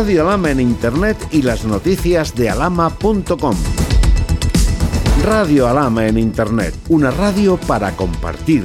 Radio Alhama en Internet y las noticias de alhama.com. Radio Alhama en Internet, una radio para compartir.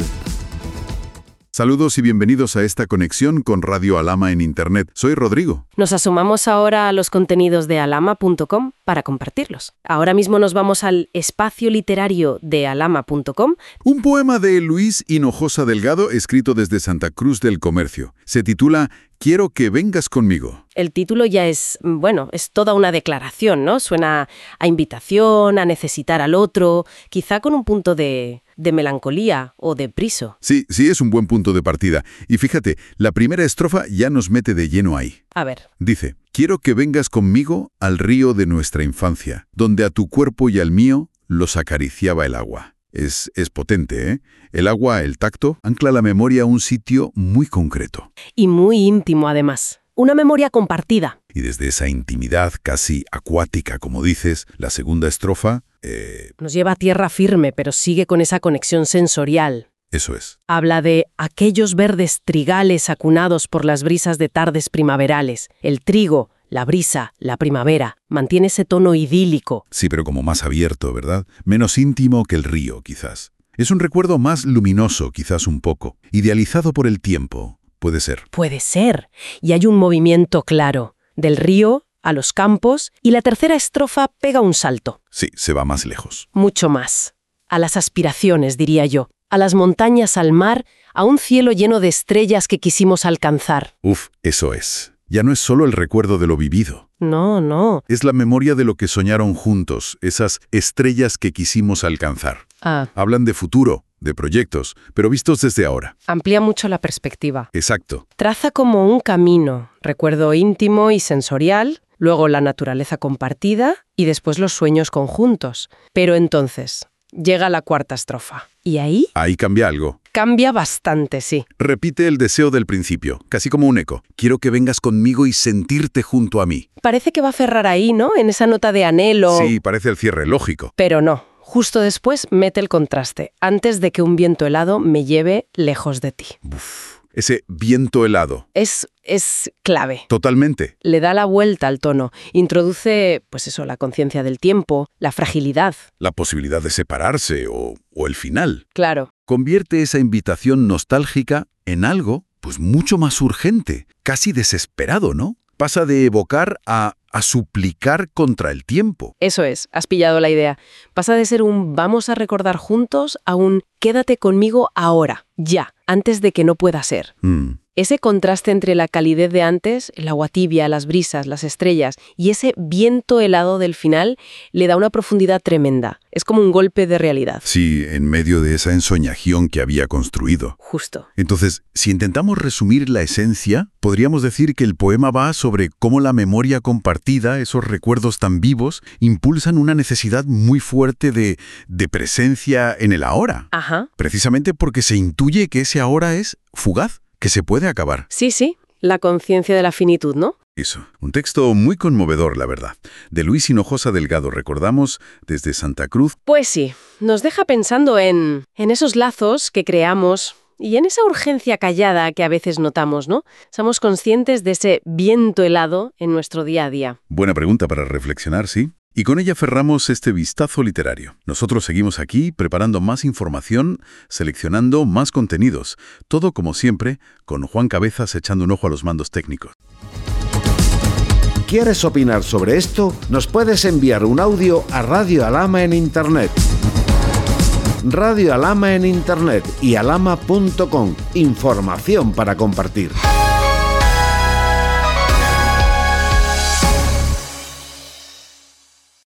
Saludos y bienvenidos a esta conexión con Radio Alhama en Internet. Soy Rodrigo. Nos asomamos ahora a los contenidos de alhama.com para compartirlos. Ahora mismo nos vamos al espacio literario de alhama.com. Un poema de Luis Hinojosa Delgado escrito desde Santa Cruz del Comercio. Se titula Quiero que vengas conmigo. El título ya es toda una declaración, ¿no? Suena a invitación, a necesitar al otro, quizá con un punto de melancolía o de briso. Sí, es un buen punto de partida. Y fíjate, la primera estrofa ya nos mete de lleno ahí. A ver. Dice, quiero que vengas conmigo al río de nuestra infancia, donde a tu cuerpo y al mío los acariciaba el agua. Es potente, ¿eh? El agua, el tacto, ancla la memoria a un sitio muy concreto. Y muy íntimo, además. Una memoria compartida. Y desde esa intimidad casi acuática, como dices, la segunda estrofa... Nos lleva a tierra firme, pero sigue con esa conexión sensorial. Eso es. Habla de aquellos verdes trigales acunados por las brisas de tardes primaverales. El trigo, la brisa, la primavera, mantiene ese tono idílico. Sí, pero como más abierto, ¿verdad? Menos íntimo que el río, quizás. Es un recuerdo más luminoso, quizás un poco. Idealizado por el tiempo. Puede ser. Puede ser. Y hay un movimiento claro. Del río a los campos, y la tercera estrofa pega un salto. Sí, se va más lejos. Mucho más. A las aspiraciones, diría yo. A las montañas, al mar, a un cielo lleno de estrellas que quisimos alcanzar. Eso es. Ya no es solo el recuerdo de lo vivido. No. Es la memoria de lo que soñaron juntos, esas estrellas que quisimos alcanzar. Hablan de futuro, de proyectos, pero vistos desde ahora. Amplía mucho la perspectiva. Exacto. Traza como un camino, recuerdo íntimo y sensorial, luego la naturaleza compartida y después los sueños conjuntos. Pero entonces, llega la cuarta estrofa. ¿Y ahí? Ahí cambia algo. Cambia bastante, sí. Repite el deseo del principio, casi como un eco. Quiero que vengas conmigo y sentirte junto a mí. Parece que va a cerrar ahí, ¿no? En esa nota de anhelo. Sí, parece el cierre lógico. Pero no. Justo después mete el contraste, antes de que un viento helado me lleve lejos de ti. Ese viento helado. Es clave. Totalmente. Le da la vuelta al tono. Introduce, la conciencia del tiempo, la fragilidad. La posibilidad de separarse o el final. Claro. Convierte esa invitación nostálgica en algo, mucho más urgente, casi desesperado, ¿no? Pasa de evocar a suplicar contra el tiempo. Eso es, has pillado la idea. Pasa de ser un vamos a recordar juntos a un quédate conmigo ahora, ya, antes de que no pueda ser. Ese contraste entre la calidez de antes, el agua tibia, las brisas, las estrellas, y ese viento helado del final le da una profundidad tremenda. Es como un golpe de realidad. Sí, en medio de esa ensoñación que había construido. Justo. Entonces, si intentamos resumir la esencia, podríamos decir que el poema va sobre cómo la memoria compartida, esos recuerdos tan vivos, impulsan una necesidad muy fuerte de presencia en el ahora. Ajá. Precisamente porque se intuye que ese ahora es fugaz, que se puede acabar. Sí, la conciencia de la finitud, ¿no? Eso. Un texto muy conmovedor, la verdad. De Luis Hinojosa Delgado, recordamos, desde Santa Cruz. Pues sí, nos deja pensando en esos lazos que creamos y en esa urgencia callada que a veces notamos, ¿no? Somos conscientes de ese viento helado en nuestro día a día. Buena pregunta para reflexionar, ¿sí? Y con ella cerramos este vistazo literario. Nosotros seguimos aquí preparando más información, seleccionando más contenidos. Todo, como siempre, con Juan Cabezas echando un ojo a los mandos técnicos. ¿Quieres opinar sobre esto? Nos puedes enviar un audio a Radio Alhama en Internet. Radio Alhama en Internet y alhama.com. Información para compartir.